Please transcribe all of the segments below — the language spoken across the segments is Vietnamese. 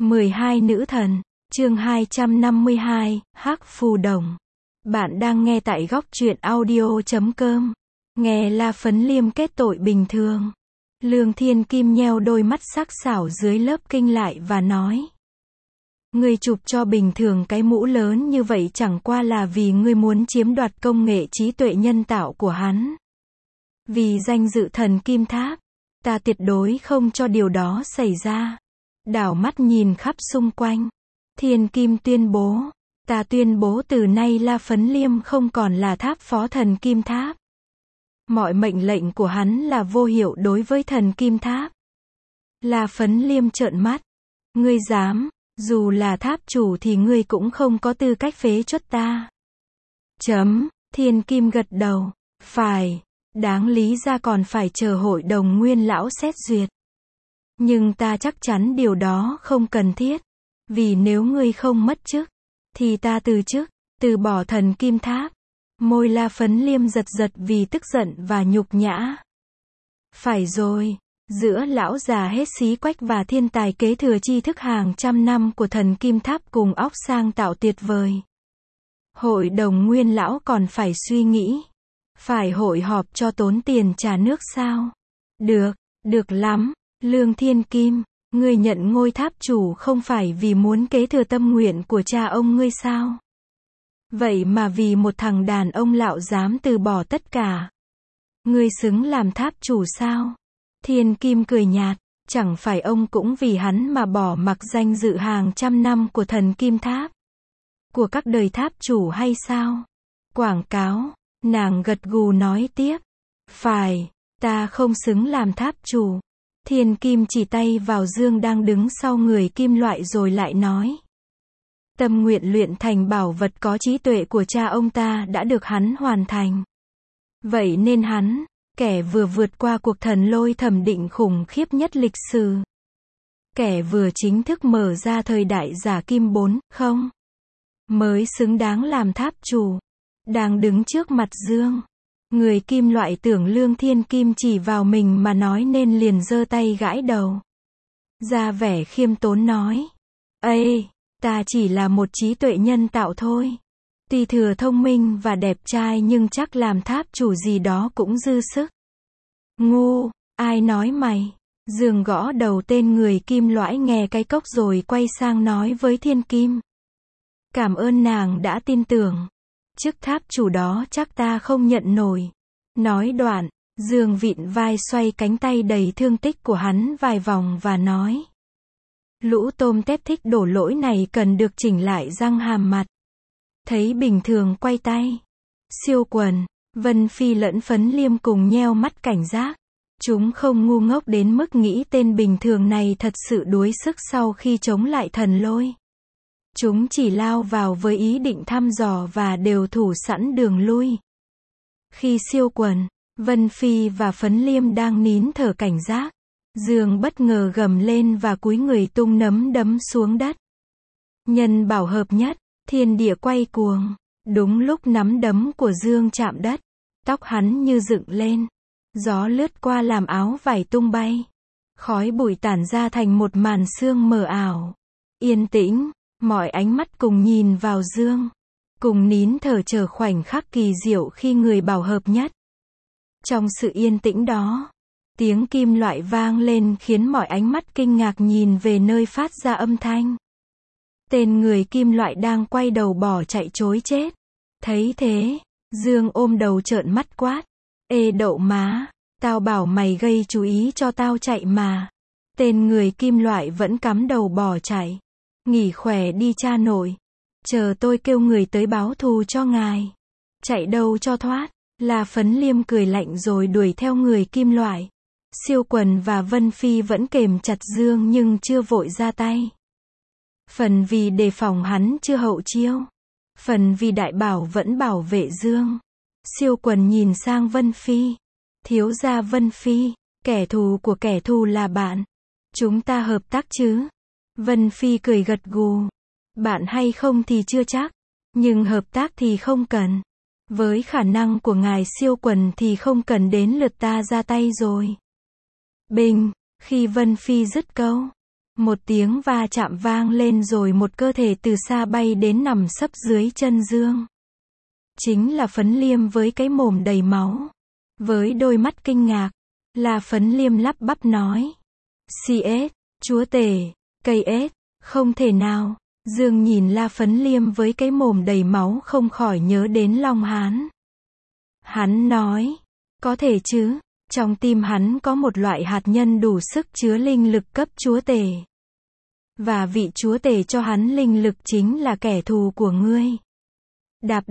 12 nữ thần, chương 252, Hắc Phù Đồng. Bạn đang nghe tại góc truyện audio.com. Nghe La Phấn Liêm kết tội bình thường. Lương Thiên Kim nheo đôi mắt sắc sảo dưới lớp kinh lại và nói. Ngươi chụp cho bình thường cái mũ lớn như vậy chẳng qua là vì ngươi muốn chiếm đoạt công nghệ trí tuệ nhân tạo của hắn. Vì danh dự thần kim tháp, ta tuyệt đối không cho điều đó xảy ra. Đảo mắt nhìn khắp xung quanh. Thiên Kim tuyên bố. Ta tuyên bố từ nay La Phấn Liêm không còn là tháp phó thần kim tháp. Mọi mệnh lệnh của hắn là vô hiệu đối với thần kim tháp. La Phấn Liêm trợn mắt. Ngươi dám, dù là tháp chủ thì ngươi cũng không có tư cách phế truất ta. Thiên Kim gật đầu. Phải, đáng lý ra còn phải chờ hội đồng nguyên lão xét duyệt. Nhưng ta chắc chắn điều đó không cần thiết. Vì nếu ngươi không mất chức, thì ta từ chức, từ bỏ thần kim tháp. Môi La Phấn Liêm giật giật vì tức giận và nhục nhã. Phải rồi, giữa lão già hết xí quách và thiên tài kế thừa tri thức hàng trăm năm của thần kim tháp cùng óc sang tạo tuyệt vời. Hội đồng nguyên lão còn phải suy nghĩ. Phải hội họp cho tốn tiền trả nước sao? Được lắm, Lương Thiên Kim. Ngươi nhận ngôi tháp chủ không phải vì muốn kế thừa tâm nguyện của cha ông ngươi sao? Vậy mà vì một thằng đàn ông lạo dám từ bỏ tất cả. Ngươi xứng làm tháp chủ sao? Thiên Kim cười nhạt, chẳng phải ông cũng vì hắn mà bỏ mặc danh dự hàng trăm năm của thần kim tháp, của các đời tháp chủ hay sao? Quảng cáo, nàng gật gù nói tiếp. Phải, ta không xứng làm tháp chủ. Thiên Kim chỉ tay vào Dương đang đứng sau người kim loại rồi lại nói. Tâm nguyện luyện thành bảo vật có trí tuệ của cha ông ta đã được hắn hoàn thành. Vậy nên hắn, kẻ vừa vượt qua cuộc thần lôi thẩm định khủng khiếp nhất lịch sử. Kẻ vừa chính thức mở ra thời đại giả kim 4, không? Mới xứng đáng làm tháp chủ. Đang đứng trước mặt Dương. Người kim loại tưởng Lương Thiên Kim chỉ vào mình mà nói nên liền giơ tay gãi đầu. Ra vẻ khiêm tốn nói. Ê, ta chỉ là một trí tuệ nhân tạo thôi. Tuy thừa thông minh và đẹp trai nhưng chắc làm tháp chủ gì đó cũng dư sức. Ngu, ai nói mày? Dương gõ đầu tên người kim loại nghe cái cốc rồi quay sang nói với Thiên Kim. Cảm ơn nàng đã tin tưởng. Chức tháp chủ đó chắc ta không nhận nổi. Nói đoạn, Dương vịn vai xoay cánh tay đầy thương tích của hắn vài vòng và nói. Lũ tôm tép thích đổ lỗi này cần được chỉnh lại răng hàm mặt. Thấy bình thường quay tay. Siêu Quần, Vân Phi lẫn Phấn Liêm cùng nheo mắt cảnh giác. Chúng không ngu ngốc đến mức nghĩ tên bình thường này thật sự đuối sức sau khi chống lại thần lôi. Chúng chỉ lao vào với ý định thăm dò và đều thủ sẵn đường lui. Khi Siêu Quần, Vân Phi và Phấn Liêm đang nín thở cảnh giác, Dương bất ngờ gầm lên và cúi người tung nắm đấm xuống đất. Nhân bảo hợp nhất, thiên địa quay cuồng. Đúng lúc nắm đấm của Dương chạm đất, tóc hắn như dựng lên. Gió lướt qua làm áo vải tung bay. Khói bụi tản ra thành một màn sương mờ ảo. Yên tĩnh. Mọi ánh mắt cùng nhìn vào Dương. Cùng nín thở chờ khoảnh khắc kỳ diệu khi người bảo hợp nhất. Trong sự yên tĩnh đó, tiếng kim loại vang lên khiến mọi ánh mắt kinh ngạc nhìn về nơi phát ra âm thanh. Tên người kim loại đang quay đầu bỏ chạy trối chết. Thấy thế, Dương ôm đầu trợn mắt quát. Ê đậu má, tao bảo mày gây chú ý cho tao chạy mà. Tên người kim loại vẫn cắm đầu bỏ chạy. Nghỉ khỏe đi cha nội. Chờ tôi kêu người tới báo thù cho ngài. Chạy đâu cho thoát. La Phấn Liêm cười lạnh rồi đuổi theo người kim loại. Siêu Quần và Vân Phi vẫn kềm chặt Dương nhưng chưa vội ra tay. Phần vì đề phòng hắn chưa hậu chiêu. Phần vì đại bảo vẫn bảo vệ Dương. Siêu Quần nhìn sang Vân Phi. Thiếu gia Vân Phi, kẻ thù của kẻ thù là bạn. Chúng ta hợp tác chứ? Vân Phi cười gật gù. Bạn hay không thì chưa chắc. Nhưng hợp tác thì không cần. Với khả năng của ngài Siêu Quần thì không cần đến lượt ta ra tay rồi. Bình, khi Vân Phi dứt câu, Một tiếng va chạm vang lên rồi một cơ thể từ xa bay đến nằm sấp dưới chân Dương. Chính là Phấn Liêm với cái mồm đầy máu. Với đôi mắt kinh ngạc, La Phấn Liêm lắp bắp nói. CS, chúa tể, cây ếch, không thể nào. Dương nhìn La Phấn Liêm với cái mồm đầy máu không khỏi nhớ đến Long Hán. Hắn nói, có thể chứ, trong tim hắn có một loại hạt nhân đủ sức chứa linh lực cấp chúa tể. Và vị chúa tể cho hắn linh lực chính là kẻ thù của ngươi. Đạp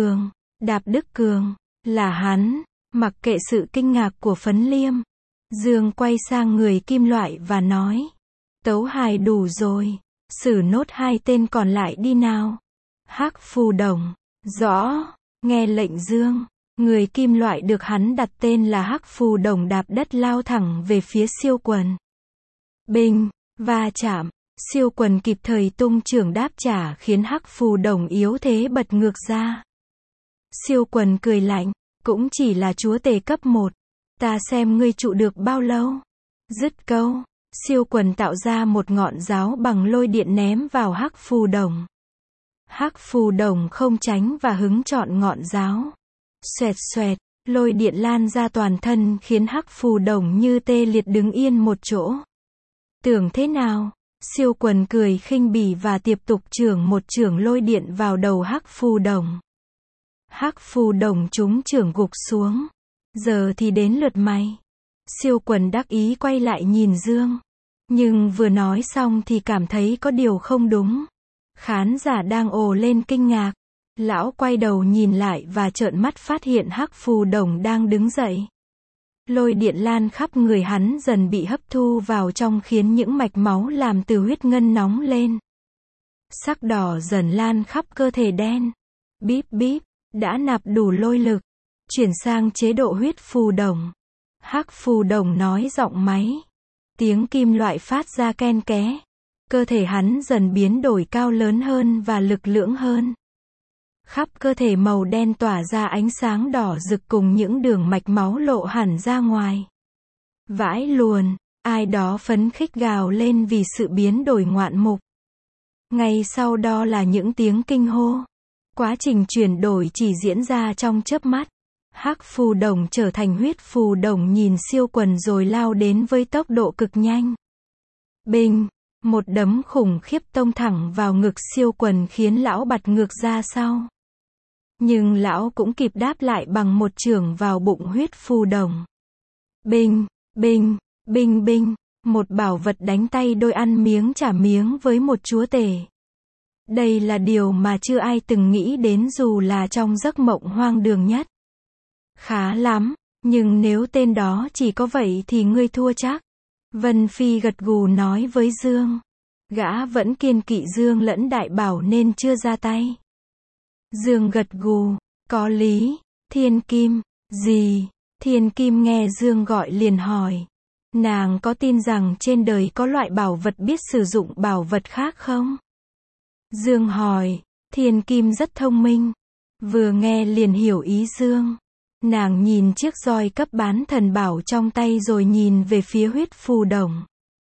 Đức Cường, là hắn. Mặc kệ sự kinh ngạc của Phấn Liêm, Dương quay sang người kim loại và nói. Tấu hài đủ rồi, xử nốt 2 tên còn lại đi nào. Hắc Phù Đồng, rõ, nghe lệnh Dương. Người kim loại được hắn đặt tên là Hắc Phù Đồng đạp đất lao thẳng về phía Siêu Quần. Binh, va chạm, Siêu Quần kịp thời tung chưởng đáp trả khiến Hắc Phù Đồng yếu thế bật ngược ra. Siêu Quần cười lạnh, cũng chỉ là chúa tể cấp 1. Ta xem ngươi trụ được bao lâu. Dứt câu, Siêu Quần tạo ra một ngọn giáo bằng lôi điện ném vào Hắc Phù Đồng. Hắc Phù Đồng không tránh và hứng chọn ngọn giáo. Xoẹt xoẹt, lôi điện lan ra toàn thân khiến Hắc Phù Đồng như tê liệt đứng yên một chỗ. Tưởng thế nào? Siêu Quần cười khinh bỉ và tiếp tục chưởng một chưởng lôi điện vào đầu Hắc Phù Đồng. Hắc Phù Đồng trúng chưởng gục xuống. Giờ thì đến lượt mày. Siêu Quần đắc ý quay lại nhìn Dương. Nhưng vừa nói xong thì cảm thấy có điều không đúng. Khán giả đang ồ lên kinh ngạc. Lão quay đầu nhìn lại và trợn mắt phát hiện Hắc Phù Đồng đang đứng dậy. Lôi điện lan khắp người hắn dần bị hấp thu vào trong khiến những mạch máu làm từ huyết ngân nóng lên. Sắc đỏ dần lan khắp cơ thể đen. Bíp bíp, đã nạp đủ lôi lực. Chuyển sang chế độ huyết phù đồng. Hắc Phù Đồng nói giọng máy. Tiếng kim loại phát ra ken ké. Cơ thể hắn dần biến đổi cao lớn hơn và lực lưỡng hơn. Khắp cơ thể màu đen tỏa ra ánh sáng đỏ rực cùng những đường mạch máu lộ hẳn ra ngoài. Vãi luồn, ai đó phấn khích gào lên vì sự biến đổi ngoạn mục. Ngay sau đó là những tiếng kinh hô. Quá trình chuyển đổi chỉ diễn ra trong chớp mắt. Hắc Phù Đồng trở thành huyết phù đồng nhìn Siêu Quần rồi lao đến với tốc độ cực nhanh. Binh, một đấm khủng khiếp tông thẳng vào ngực Siêu Quần khiến lão bật ngược ra sau. Nhưng lão cũng kịp đáp lại bằng một chưởng vào bụng huyết phù đồng. Binh, binh, binh binh, một bảo vật đánh tay đôi ăn miếng trả miếng với một chúa tể. Đây là điều mà chưa ai từng nghĩ đến dù là trong giấc mộng hoang đường nhất. Khá lắm, nhưng nếu tên đó chỉ có vậy thì ngươi thua chắc. Vân Phi gật gù nói với Dương. Gã vẫn kiêng kỵ Dương lẫn Đại Bảo nên chưa ra tay. Dương gật gù, có lý. Thiên Kim, gì? Thiên Kim nghe Dương gọi liền hỏi. Nàng có tin rằng trên đời có loại bảo vật biết sử dụng bảo vật khác không? Dương hỏi. Thiên Kim rất thông minh. Vừa nghe liền hiểu ý Dương. Nàng nhìn chiếc roi cấp bán thần bảo trong tay rồi nhìn về phía huyết phù đồng.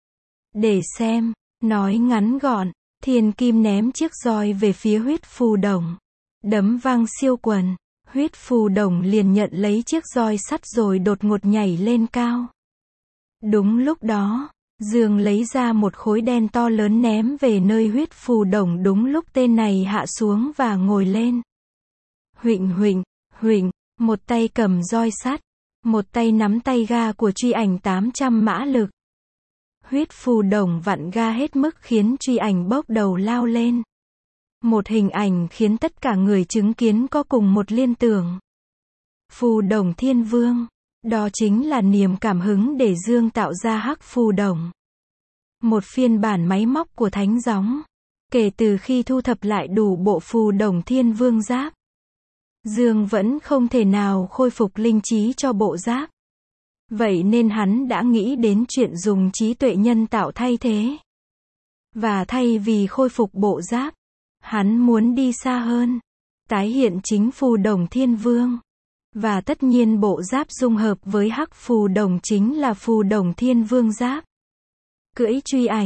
Để xem, nói ngắn gọn, Thiên Kim ném chiếc roi về phía huyết phù đồng. Đấm vang Siêu Quần, huyết phù đồng liền nhận lấy chiếc roi sắt rồi đột ngột nhảy lên cao. Đúng lúc đó, Dương lấy ra một khối đen to lớn ném về nơi huyết phù đồng đúng lúc tên này hạ xuống và ngồi lên. Huỵnh huỵnh, huỵnh, một tay cầm roi sắt, một tay nắm tay ga của truy ảnh 800 mã lực. Huyết phù đồng vặn ga hết mức khiến truy ảnh bốc đầu lao lên. Một hình ảnh khiến tất cả người chứng kiến có cùng một liên tưởng. Phù đồng thiên vương. Đó chính là niềm cảm hứng để Dương tạo ra Hắc Phù Đồng. Một phiên bản máy móc của thánh gióng. Kể từ khi thu thập lại đủ bộ phù đồng thiên vương giáp, Dương vẫn không thể nào khôi phục linh trí cho bộ giáp. Vậy nên hắn đã nghĩ đến chuyện dùng trí tuệ nhân tạo thay thế. Và thay vì khôi phục bộ giáp, hắn muốn đi xa hơn. Tái hiện chính phù đồng thiên vương. Và tất nhiên bộ giáp dung hợp với Hắc Phù Đồng chính là phù đồng thiên vương giáp. Cưỡi truy ảnh,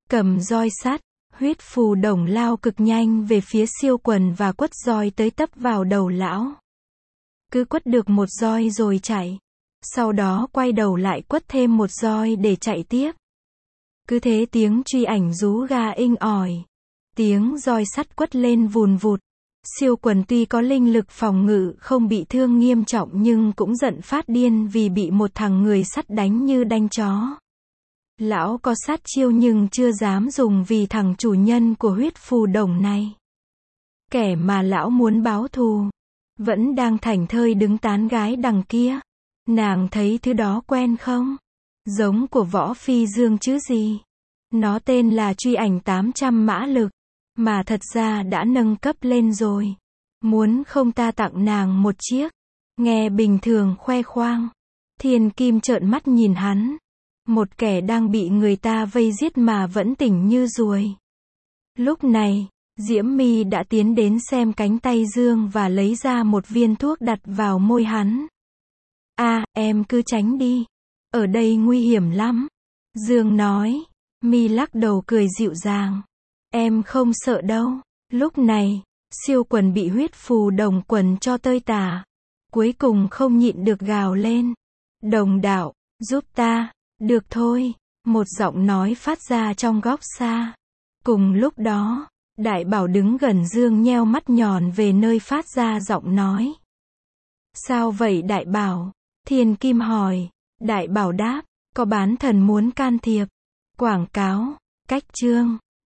cầm roi sắt, huyết phù đồng lao cực nhanh về phía Siêu Quần và quất roi tới tấp vào đầu lão. Cứ quất được một roi rồi chạy. Sau đó quay đầu lại quất thêm một roi để chạy tiếp. Cứ thế tiếng truy ảnh rú ga inh ỏi. Tiếng roi sắt quất lên vùn vụt. Siêu Quần tuy có linh lực phòng ngự không bị thương nghiêm trọng nhưng cũng giận phát điên vì bị một thằng người sắt đánh như đanh chó. Lão có sát chiêu nhưng chưa dám dùng vì thằng chủ nhân của huyết phù đồng này. Kẻ mà lão muốn báo thù vẫn đang thảnh thơi đứng tán gái đằng kia. Nàng thấy thứ đó quen không? Giống của Võ Phi Dương chứ gì? Nó tên là truy ảnh 800 mã lực, mà thật ra đã nâng cấp lên rồi. Muốn không ta tặng nàng một chiếc. Nghe bình thường khoe khoang. Thiên Kim trợn mắt nhìn hắn. Một kẻ đang bị người ta vây giết mà vẫn tỉnh như ruồi. Lúc này, Diễm My đã tiến đến xem cánh tay Dương và lấy ra một viên thuốc đặt vào môi hắn. Em cứ tránh đi. Ở đây nguy hiểm lắm. Dương nói. My lắc đầu cười dịu dàng. Em không sợ đâu. Lúc này, Siêu Quần bị huyết phù đồng quần cho tơi tả. Cuối cùng không nhịn được gào lên. Đồng đạo, giúp ta. Được thôi. Một giọng nói phát ra trong góc xa. Cùng lúc đó, Đại Bảo đứng gần Dương nheo mắt nhòn về nơi phát ra giọng nói. Sao vậy Đại Bảo? Thiên Kim hỏi. Đại Bảo đáp, có bán thần muốn can thiệp. Quảng cáo, cách chương.